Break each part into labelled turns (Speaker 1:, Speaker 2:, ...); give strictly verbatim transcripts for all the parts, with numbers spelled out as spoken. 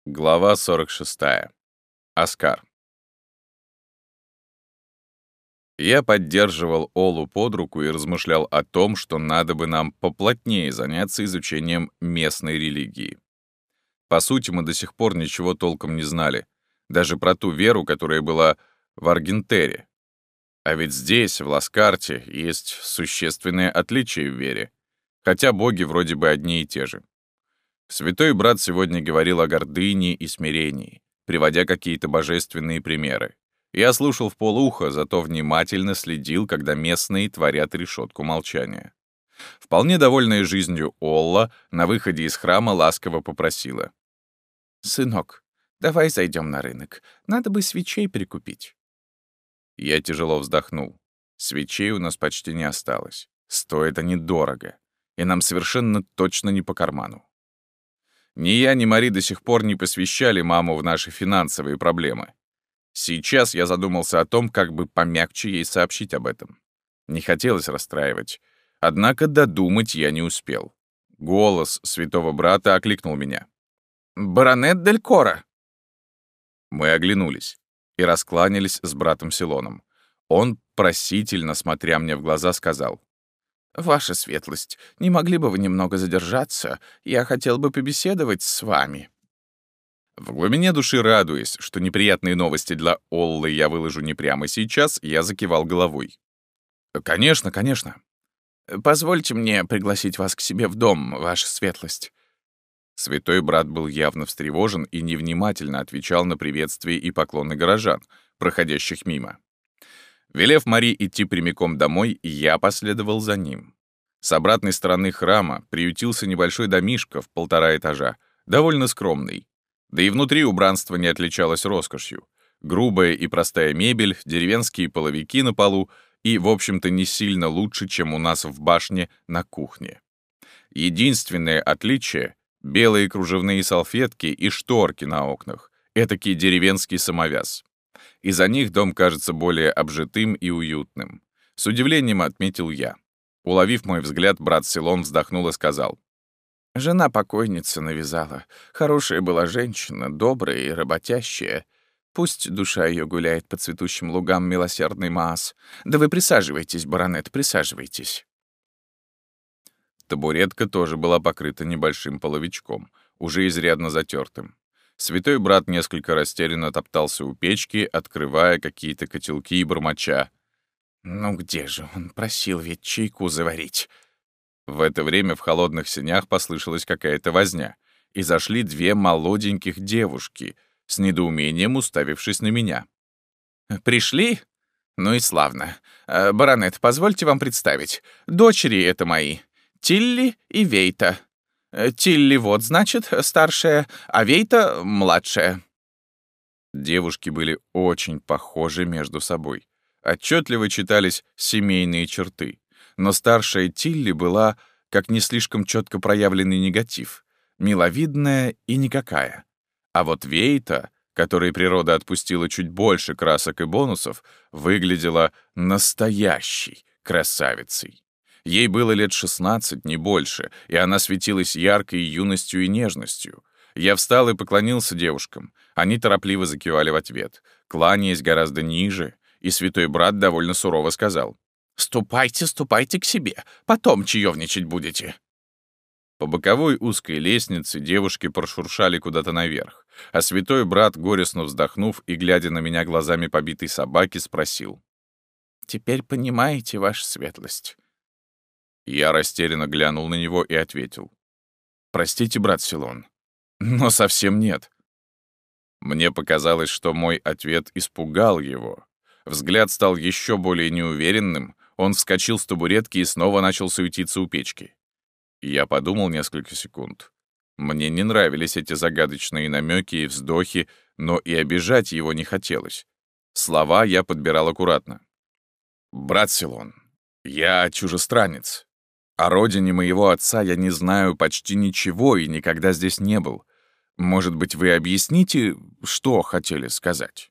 Speaker 1: Глава сорок шестая. Оскар. Я поддерживал Олу под руку и размышлял о том, что надо бы нам поплотнее заняться изучением местной религии. По сути, мы до сих пор ничего толком не знали, даже про ту веру, которая была в Аргентере. А ведь здесь, в Ласкарте, есть существенные отличия в вере, хотя боги вроде бы одни и те же. Святой брат сегодня говорил о гордыне и смирении, приводя какие-то божественные примеры. Я слушал вполуха, зато внимательно следил, когда местные творят решетку молчания. Вполне довольная жизнью Олла на выходе из храма ласково попросила: «Сынок, давай зайдем на рынок. Надо бы свечей прикупить». Я тяжело вздохнул. Свечей у нас почти не осталось. Стоят они дорого, и нам совершенно точно не по карману. Ни я, ни Мари до сих пор не посвящали маму в наши финансовые проблемы. Сейчас я задумался о том, как бы помягче ей сообщить об этом. Не хотелось расстраивать. Однако додумать я не успел. Голос святого брата окликнул меня. «Баронет Дель Коро!» Мы оглянулись и раскланялись с братом Силоном. Он, просительно смотря мне в глаза, сказал: «Ваша светлость, не могли бы вы немного задержаться? Я хотел бы побеседовать с вами». В глубине души радуясь, что неприятные новости для Оллы я выложу не прямо сейчас, я закивал головой. «Конечно, конечно. Позвольте мне пригласить вас к себе в дом, ваша светлость». Святой брат был явно встревожен и невнимательно отвечал на приветствия и поклоны горожан, проходящих мимо. Велев Мари идти прямиком домой, я последовал за ним. С обратной стороны храма приютился небольшой домишко в полтора этажа, довольно скромный. Да и внутри убранство не отличалось роскошью. Грубая и простая мебель, деревенские половики на полу и, в общем-то, не сильно лучше, чем у нас в башне на кухне. Единственное отличие — белые кружевные салфетки и шторки на окнах, этакий деревенский самовяз. Из-за них дом кажется более обжитым и уютным. С удивлением отметил я. Уловив мой взгляд, брат Силон вздохнул и сказал: «Жена покойницы навязала. Хорошая была женщина, добрая и работящая. Пусть душа ее гуляет по цветущим лугам милосердный Маас. Да вы присаживайтесь, баронет, присаживайтесь». Табуретка тоже была покрыта небольшим половичком, уже изрядно затертым. Святой брат несколько растерянно топтался у печки, открывая какие-то котелки и бормоча: «Ну где же он? Просил ведь чайку заварить». В это время в холодных сенях послышалась какая-то возня, и зашли две молоденьких девушки, с недоумением уставившись на меня. «Пришли? Ну и славно. Э, баронет, позвольте вам представить. Дочери это мои, Тилли и Вейта. Тилли вот, значит, старшая, а Вейта — младшая». Девушки были очень похожи между собой. Отчетливо читались семейные черты. Но старшая Тилли была, как не слишком четко проявленный негатив, миловидная и никакая. А вот Вейта, которой природа отпустила чуть больше красок и бонусов, выглядела настоящей красавицей. Ей было лет шестнадцать, не больше, и она светилась яркой юностью и нежностью. Я встал и поклонился девушкам. Они торопливо закивали в ответ, кланяясь гораздо ниже, и святой брат довольно сурово сказал: «Ступайте, ступайте к себе, потом чаевничать будете». По боковой узкой лестнице девушки прошуршали куда-то наверх, а святой брат, горестно вздохнув и глядя на меня глазами побитой собаки, спросил: «Теперь понимаете, ваша светлость?» Я растерянно глянул на него и ответил: «Простите, брат Силон, но совсем нет». Мне показалось, что мой ответ испугал его. Взгляд стал еще более неуверенным, он вскочил с табуретки и снова начал суетиться у печки. Я подумал несколько секунд. Мне не нравились эти загадочные намеки и вздохи, но и обижать его не хотелось. Слова я подбирал аккуратно. «Брат Силон, я чужестранец. О родине моего отца я не знаю почти ничего и никогда здесь не был. Может быть, вы объясните, что хотели сказать?»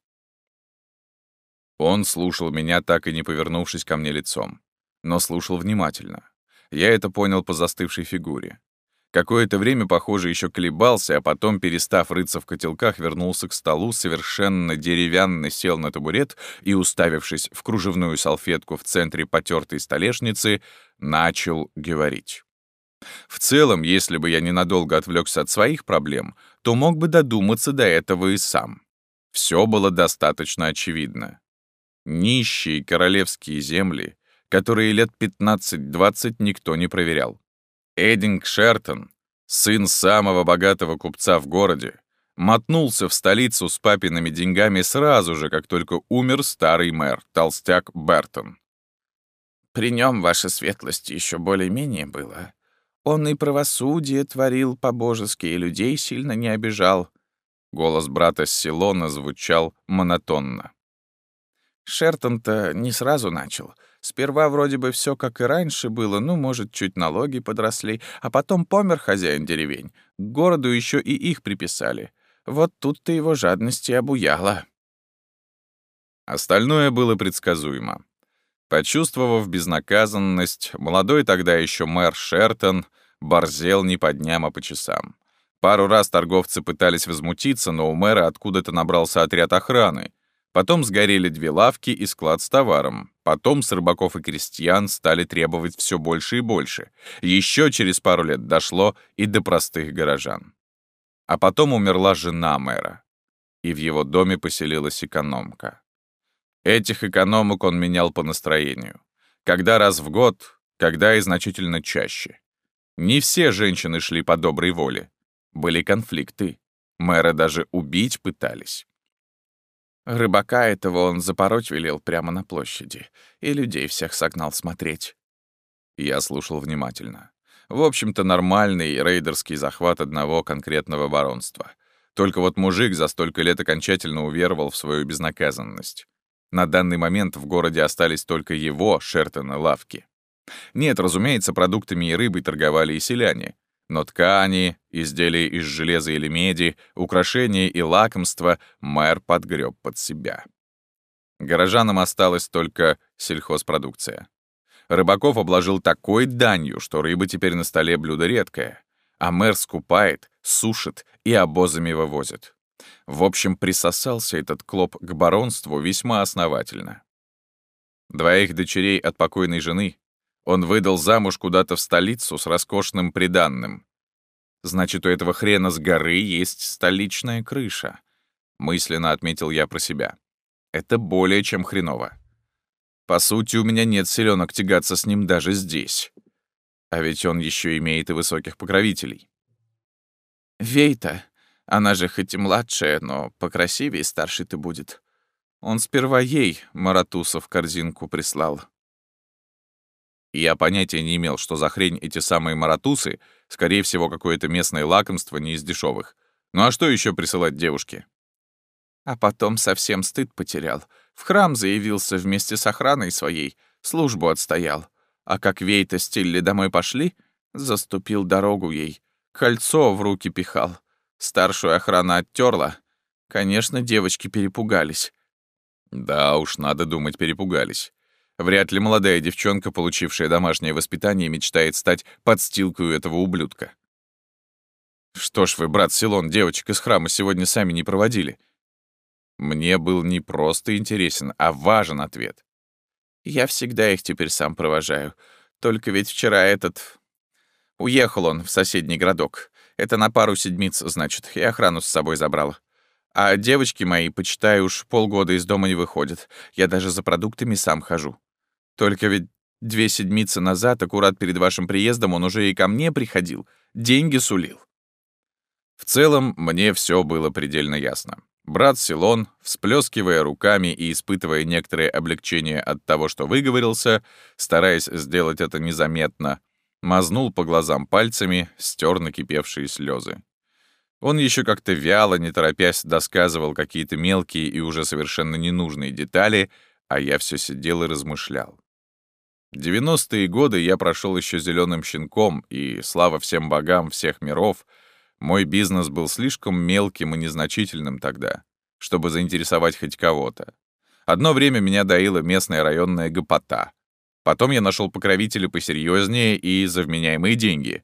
Speaker 1: Он слушал меня, так и не повернувшись ко мне лицом, но слушал внимательно. Я это понял по застывшей фигуре. Какое-то время, похоже, еще колебался, а потом, перестав рыться в котелках, вернулся к столу, совершенно деревянно сел на табурет и, уставившись в кружевную салфетку в центре потертой столешницы, начал говорить. В целом, если бы я ненадолго отвлекся от своих проблем, то мог бы додуматься до этого и сам. Все было достаточно очевидно. Нищие королевские земли, которые лет пятнадцать-двадцать никто не проверял. Эдинг Шертон, сын самого богатого купца в городе, мотнулся в столицу с папиными деньгами сразу же, как только умер старый мэр, толстяк Бертон. «При нем, ваша светлость, еще более-менее было. Он и правосудие творил по-божески, и людей сильно не обижал». Голос брата Силона звучал монотонно. Шертон-то не сразу начал. Сперва вроде бы все как и раньше было, ну, может, чуть налоги подросли, а потом помер хозяин деревень. К городу еще и их приписали. Вот тут-то его жадность и обуяла. Остальное было предсказуемо. Почувствовав безнаказанность, молодой тогда еще мэр Шертон борзел не по дням, а по часам. Пару раз торговцы пытались возмутиться, но у мэра откуда-то набрался отряд охраны. Потом сгорели две лавки и склад с товаром. Потом с рыбаков и крестьян стали требовать все больше и больше. Еще через пару лет дошло и до простых горожан. А потом умерла жена мэра, и в его доме поселилась экономка. Этих экономок он менял по настроению. Когда раз в год, когда и значительно чаще. Не все женщины шли по доброй воле. Были конфликты. Мэра даже убить пытались. Рыбака этого он запороть велел прямо на площади, и людей всех согнал смотреть. Я слушал внимательно. В общем-то, нормальный рейдерский захват одного конкретного баронства. Только вот мужик за столько лет окончательно уверовал в свою безнаказанность. На данный момент в городе остались только его, Шертона, лавки. Нет, разумеется, продуктами и рыбой торговали и селяне. Но ткани, изделия из железа или меди, украшения и лакомства мэр подгреб под себя. Горожанам осталась только сельхозпродукция. Рыбаков обложил такой данью, что рыба теперь на столе блюдо редкое, а мэр скупает, сушит и обозами вывозит. В общем, присосался этот клоп к баронству весьма основательно. Двоих дочерей от покойной жены он выдал замуж куда-то в столицу с роскошным приданным. Значит, у этого хрена с горы есть столичная крыша. Мысленно отметил я про себя. Это более чем хреново. По сути, у меня нет силёнок тягаться с ним даже здесь. А ведь он еще имеет и высоких покровителей. Вейта, она же хоть и младшая, но покрасивее старшей-то будет. Он сперва ей Маратуса в корзинку прислал. Я понятия не имел, что за хрень эти самые маратусы, скорее всего, какое-то местное лакомство не из дешевых. Ну а что еще присылать девушке? А потом совсем стыд потерял. В храм заявился вместе с охраной своей, службу отстоял. А как Вейта с Тилли домой пошли, заступил дорогу ей, кольцо в руки пихал. Старшую охрана оттерла. Конечно, девочки перепугались. Да уж, надо думать, перепугались. Вряд ли молодая девчонка, получившая домашнее воспитание, мечтает стать подстилкой у этого ублюдка. Что ж вы, брат Силон, девочек из храма сегодня сами не проводили? Мне был не просто интересен, а важен ответ. Я всегда их теперь сам провожаю. Только ведь вчера этот... Уехал он в соседний городок. Это на пару седмиц, значит, и охрану с собой забрал. А девочки мои, почитай, уж полгода из дома не выходят. Я даже за продуктами сам хожу. Только ведь две седмицы назад, аккурат перед вашим приездом, он уже и ко мне приходил, деньги сулил. В целом, мне все было предельно ясно. Брат Силон, всплескивая руками и испытывая некоторое облегчение от того, что выговорился, стараясь сделать это незаметно, мазнул по глазам пальцами, стер накипевшие слезы. Он еще как-то вяло, не торопясь, досказывал какие-то мелкие и уже совершенно ненужные детали, а я все сидел и размышлял. девяностые годы я прошел еще зеленым щенком, и, слава всем богам всех миров, мой бизнес был слишком мелким и незначительным тогда, чтобы заинтересовать хоть кого-то. Одно время меня доила местная районная гопота. Потом я нашел покровителя посерьезнее и за вменяемые деньги.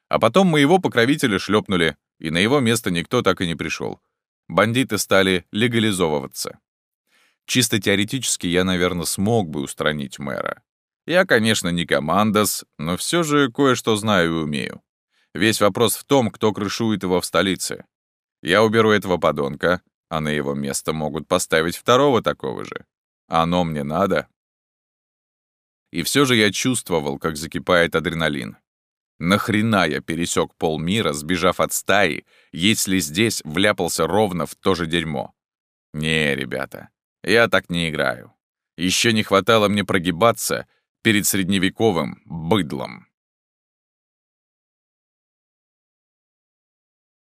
Speaker 1: А потом моего покровителя шлепнули, и на его место никто так и не пришел. Бандиты стали легализовываться. Чисто теоретически я, наверное, смог бы устранить мэра. Я, конечно, не командос, но все же кое-что знаю и умею. Весь вопрос в том, кто крышует его в столице. Я уберу этого подонка, а на его место могут поставить второго такого же. Оно мне надо. И все же я чувствовал, как закипает адреналин. Нахрена я пересек полмира, сбежав от стаи, если здесь вляпался ровно в то же дерьмо? Не, ребята, я так не играю. Еще не хватало мне прогибаться перед средневековым быдлом.